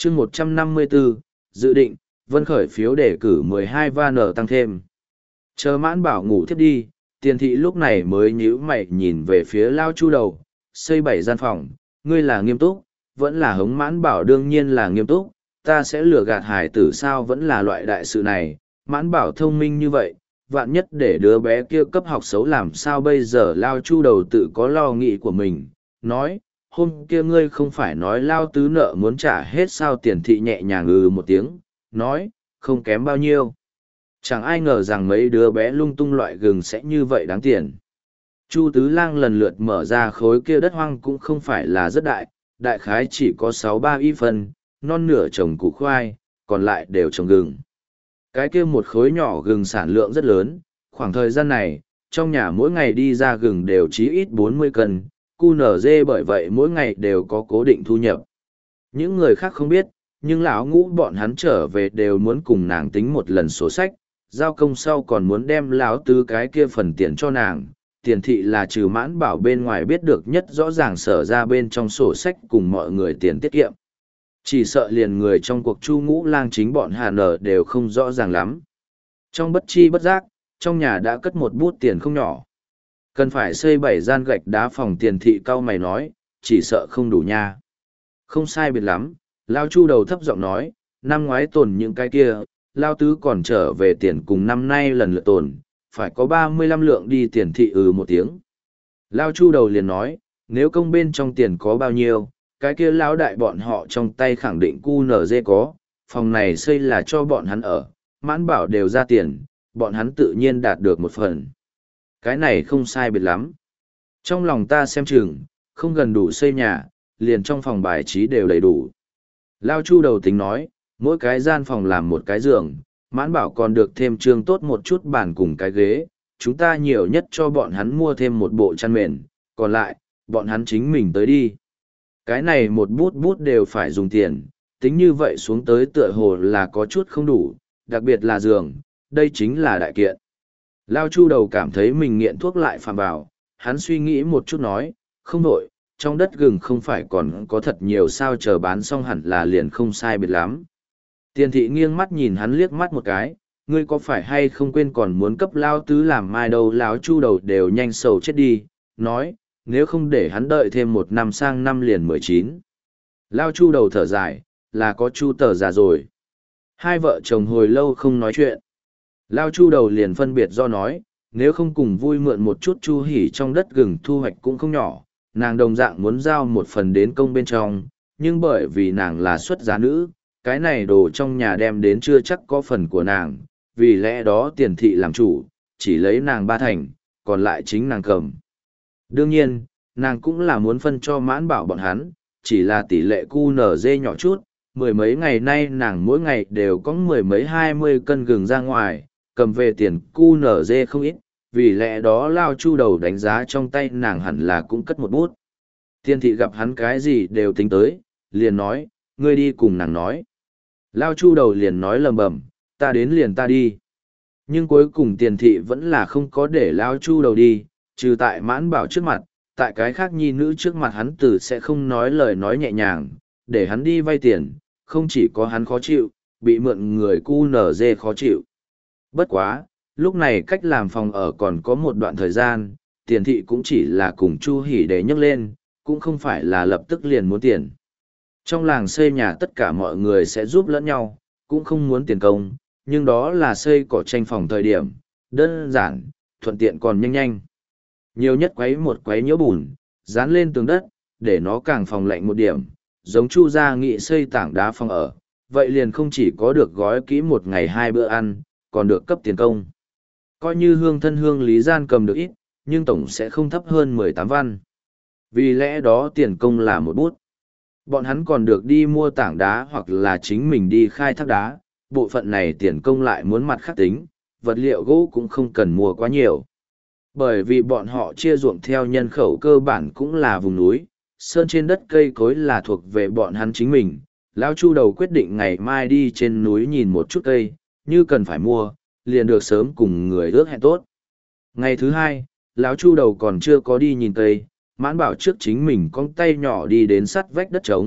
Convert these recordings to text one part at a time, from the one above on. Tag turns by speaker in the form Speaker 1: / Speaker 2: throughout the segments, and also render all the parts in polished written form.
Speaker 1: chương 154, dự định, Vân khởi phiếu đề cử 12 van tăng thêm. Chờ Mãn Bảo ngủ thiếp đi, Tiền thị lúc này mới nhíu mày nhìn về phía Lao Chu đầu, xây 7 gian phòng, ngươi là nghiêm túc, vẫn là hống Mãn Bảo đương nhiên là nghiêm túc, ta sẽ lừa gạt hải tử sao vẫn là loại đại sự này, Mãn Bảo thông minh như vậy, vạn nhất để đứa bé kia cấp học xấu làm sao bây giờ. Lao Chu đầu tự có lo nghĩ của mình, nói, hôm kia ngươi không phải nói Lao tứ nợ muốn trả hết sao. Tiền thị nhẹ nhàng một tiếng, nói, không kém bao nhiêu. Chẳng ai ngờ rằng mấy đứa bé lung tung loại gừng sẽ như vậy đáng tiền. Chu Tứ Lang lần lượt mở ra khối kia đất hoang cũng không phải là rất đại, đại khái chỉ có 6-3 y phân, non nửa trồng củ khoai, còn lại đều trồng gừng. Cái kia một khối nhỏ gừng sản lượng rất lớn, khoảng thời gian này, trong nhà mỗi ngày đi ra gừng đều chí ít 40 cân, QNZ bởi vậy mỗi ngày đều có cố định thu nhập. Những người khác không biết, nhưng lão ngũ bọn hắn trở về đều muốn cùng nàng tính một lần sổ sách, giao công sau còn muốn đem lão tứ cái kia phần tiền cho nàng. Tiền thị là trừ Mãn Bảo bên ngoài biết được nhất rõ ràng sở ra bên trong sổ sách cùng mọi người tiền tiết kiệm. Chỉ sợ liền người trong cuộc Chu Ngũ Lang chính bọn Hà Nở đều không rõ ràng lắm. Trong bất chi bất giác, trong nhà đã cất một bút tiền không nhỏ. Cần phải xây 7 gian gạch đá phòng. Tiền thị cau mày nói, chỉ sợ không đủ nha. Không sai biệt lắm, Lao Chu đầu thấp giọng nói, năm ngoái tồn những cái kia, Lao Tứ còn trở về tiền cùng năm nay lần lượt tồn, phải có 35 lượng đi. Tiền thị một tiếng. Lao Chu đầu liền nói, nếu công bên trong tiền có bao nhiêu, cái kia lão đại bọn họ trong tay khẳng định QNZ có, phòng này xây là cho bọn hắn ở, Mãn Bảo đều ra tiền, bọn hắn tự nhiên đạt được một phần. Cái này không sai biệt lắm. Trong lòng ta xem chừng, không gần đủ xây nhà, liền trong phòng bài trí đều đầy đủ. Lao Chu đầu tính nói, mỗi cái gian phòng làm một cái giường, Mãn Bảo còn được thêm trương tốt một chút bàn cùng cái ghế, chúng ta nhiều nhất cho bọn hắn mua thêm một bộ chăn mền, còn lại, bọn hắn chính mình tới đi. Cái này một bút bút đều phải dùng tiền, tính như vậy xuống tới tựa hồ là có chút không đủ, đặc biệt là giường, đây chính là đại kiện. Lao Chu đầu cảm thấy mình nghiện thuốc lại phạm vào, hắn suy nghĩ một chút nói, không đổi, trong đất gừng không phải còn có thật nhiều sao, chờ bán xong hẳn là liền không sai biệt lắm. Tiền thị nghiêng mắt nhìn hắn liếc mắt một cái, ngươi có phải hay không quên còn muốn cấp Lao Tứ làm mai đâu. Lão Chu đầu đều nhanh sầu chết đi, nói, nếu không để hắn đợi thêm 1 năm sang năm liền 19. Lao Chu đầu thở dài, là có Chu Tờ già rồi. Hai vợ chồng hồi lâu không nói chuyện. Lao Chu đầu liền phân biệt do nói, nếu không cùng vui mượn một chút Chu Hỉ trong đất gừng thu hoạch cũng không nhỏ, nàng đồng dạng muốn giao một phần đến công bên trong, nhưng bởi vì nàng là xuất giá nữ, cái này đồ trong nhà đem đến chưa chắc có phần của nàng, vì lẽ đó Tiền thị làm chủ, chỉ lấy nàng 3 thành, còn lại chính nàng cầm. Đương nhiên, nàng cũng là muốn phân cho Mãn Bảo bọn hắn, chỉ là tỷ lệ QNZ nhỏ chút, mười mấy ngày nay nàng mỗi ngày đều có 10 mấy 20 cân gừng ra ngoài, cầm về tiền QNZ không ít, vì lẽ đó Lao Chu đầu đánh giá trong tay nàng hẳn là cũng cất một bút. Tiền thị gặp hắn cái gì đều tính tới, liền nói, ngươi đi cùng nàng nói. Lao Chu đầu liền nói lầm bầm, ta đến liền ta đi. Nhưng cuối cùng Tiền thị vẫn là không có để Lao Chu đầu đi, trừ tại Mãn Bảo trước mặt, tại cái khác nhi nữ trước mặt hắn từ sẽ không nói lời nói nhẹ nhàng, để hắn đi vay tiền, không chỉ có hắn khó chịu, bị mượn người QNZ khó chịu. Bất quá, lúc này cách làm phòng ở còn có một đoạn thời gian, Tiền thị cũng chỉ là cùng Chu Hỉ để nhấc lên, cũng không phải là lập tức liền muốn tiền. Trong làng xây nhà tất cả mọi người sẽ giúp lẫn nhau, cũng không muốn tiền công, nhưng đó là xây cỏ tranh phòng thời điểm, đơn giản, thuận tiện còn nhanh nhanh. Nhiều nhất quấy một quấy nhỡ bùn, dán lên tường đất, để nó càng phòng lạnh một điểm, giống Chu gia nghị xây tảng đá phòng ở, vậy liền không chỉ có được gói kỹ 1 ngày 2 bữa ăn, còn được cấp tiền công. Coi như hương thân hương lý gian cầm được ít, nhưng tổng sẽ không thấp hơn 18 văn. Vì lẽ đó tiền công là một bút. Bọn hắn còn được đi mua tảng đá hoặc là chính mình đi khai thác đá, bộ phận này tiền công lại muốn mặt khác tính, vật liệu gỗ cũng không cần mua quá nhiều. Bởi vì bọn họ chia ruộng theo nhân khẩu cơ bản cũng là vùng núi, sơn trên đất cây cối là thuộc về bọn hắn chính mình. Lão Chu đầu quyết định ngày mai đi trên núi nhìn một chút cây, như cần phải mua, liền được sớm cùng người ước hẹn tốt. Ngày thứ 2, lão Chu đầu còn chưa có đi nhìn cây, Mãn Bảo trước chính mình cong tay nhỏ đi đến sắt vách đất trống,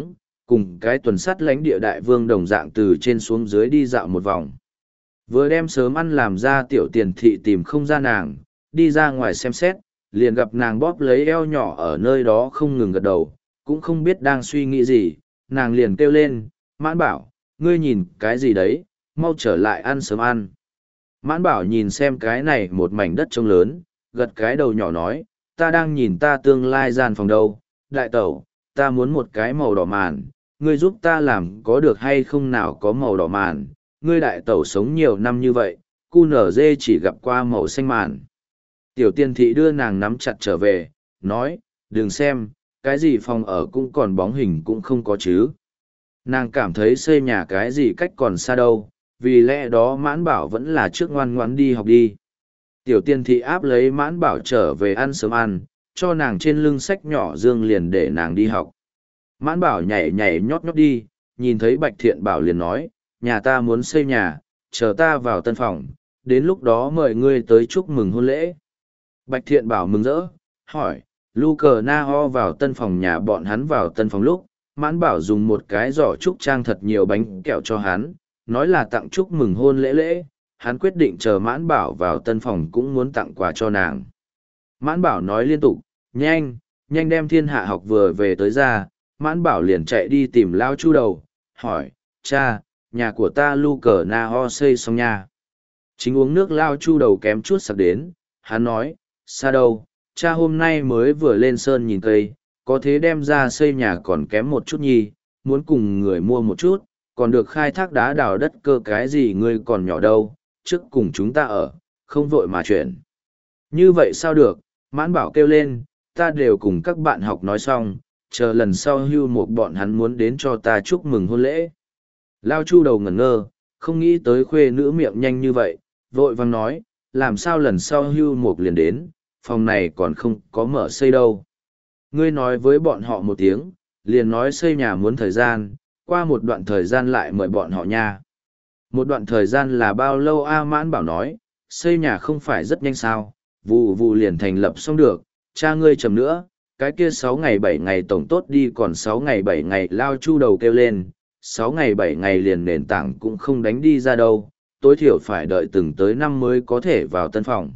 Speaker 1: cùng cái tuần sắt lãnh địa đại vương đồng dạng từ trên xuống dưới đi dạo một vòng. Vừa đem sớm ăn làm ra tiểu tiền thị tìm không ra nàng, đi ra ngoài xem xét, liền gặp nàng bóp lấy eo nhỏ ở nơi đó không ngừng gật đầu, cũng không biết đang suy nghĩ gì, nàng liền kêu lên, Mãn Bảo, ngươi nhìn cái gì đấy, mau trở lại ăn sớm ăn. Mãn Bảo nhìn xem cái này một mảnh đất trông lớn, gật cái đầu nhỏ nói, ta đang nhìn ta tương lai gian phòng đâu, đại tẩu, ta muốn một cái màu đỏ màn, ngươi giúp ta làm có được hay không nào có màu đỏ màn, ngươi đại tẩu sống nhiều năm như vậy, cu nở dê chỉ gặp qua màu xanh màn. Tiểu tiên thị đưa nàng nắm chặt trở về, nói, đừng xem, cái gì phòng ở cũng còn bóng hình cũng không có chứ. Nàng cảm thấy xây nhà cái gì cách còn xa đâu, vì lẽ đó Mãn Bảo vẫn là trước ngoan ngoãn đi học đi. Tiểu tiên thị áp lấy Mãn Bảo trở về ăn sớm ăn, cho nàng trên lưng sách nhỏ dương liền để nàng đi học. Mãn Bảo nhảy nhảy nhót nhót đi, nhìn thấy Bạch Thiện Bảo liền nói, nhà ta muốn xây nhà, chờ ta vào tân phòng, đến lúc đó mời ngươi tới chúc mừng hôn lễ. Bạch Thiện Bảo mừng rỡ, hỏi, Lu Cờ Na Ho vào tân phòng nhà bọn hắn vào tân phòng lúc, Mãn Bảo dùng một cái giỏ trúc trang thật nhiều bánh kẹo cho hắn, nói là tặng chúc mừng hôn lễ, hắn quyết định chờ Mãn Bảo vào tân phòng cũng muốn tặng quà cho nàng. Mãn Bảo nói liên tục, nhanh, nhanh đem thiên hạ học vừa về tới ra, Mãn Bảo liền chạy đi tìm Lao Chu Đầu, hỏi, cha, nhà của ta Lu Cờ Na Ho xây xong nha. Chính uống nước Lao Chu Đầu kém chút sặc đến, hắn nói, xa đâu, cha hôm nay mới vừa lên sơn nhìn cây, có thế đem ra xây nhà còn kém một chút nhi, muốn cùng người mua một chút, còn được khai thác đá đào đất cơ cái gì ngươi còn nhỏ đâu, trước cùng chúng ta ở, không vội mà chuyển. Như vậy sao được, Mãn Bảo kêu lên, ta đều cùng các bạn học nói xong, chờ lần sau hưu một bọn hắn muốn đến cho ta chúc mừng hôn lễ. Lao Chu Đầu ngẩn ngơ, không nghĩ tới khuê nữ miệng nhanh như vậy, vội vang nói, làm sao lần sau hưu một liền đến, phòng này còn không có mở xây đâu. Ngươi nói với bọn họ một tiếng, liền nói xây nhà muốn thời gian, qua một đoạn thời gian lại mời bọn họ nha. Một đoạn thời gian là bao lâu a? Mãn Bảo nói, xây nhà không phải rất nhanh sao, vụ vụ liền thành lập xong được, cha ngươi chầm nữa, cái kia 6 ngày 7 ngày tổng tốt đi còn 6 ngày 7 ngày. Lao Chu Đầu kêu lên, 6 ngày 7 ngày liền nền tảng cũng không đánh đi ra đâu, tối thiểu phải đợi từng tới năm mới có thể vào tân phòng.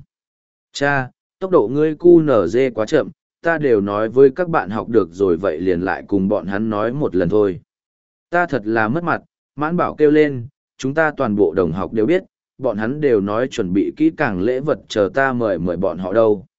Speaker 1: Cha, tốc độ ngươi cu nở dê quá chậm, ta đều nói với các bạn học được rồi vậy liền lại cùng bọn hắn nói một lần thôi. Ta thật là mất mặt, Mãn Bảo kêu lên, chúng ta toàn bộ đồng học đều biết, bọn hắn đều nói chuẩn bị kỹ càng lễ vật chờ ta mời bọn họ đâu.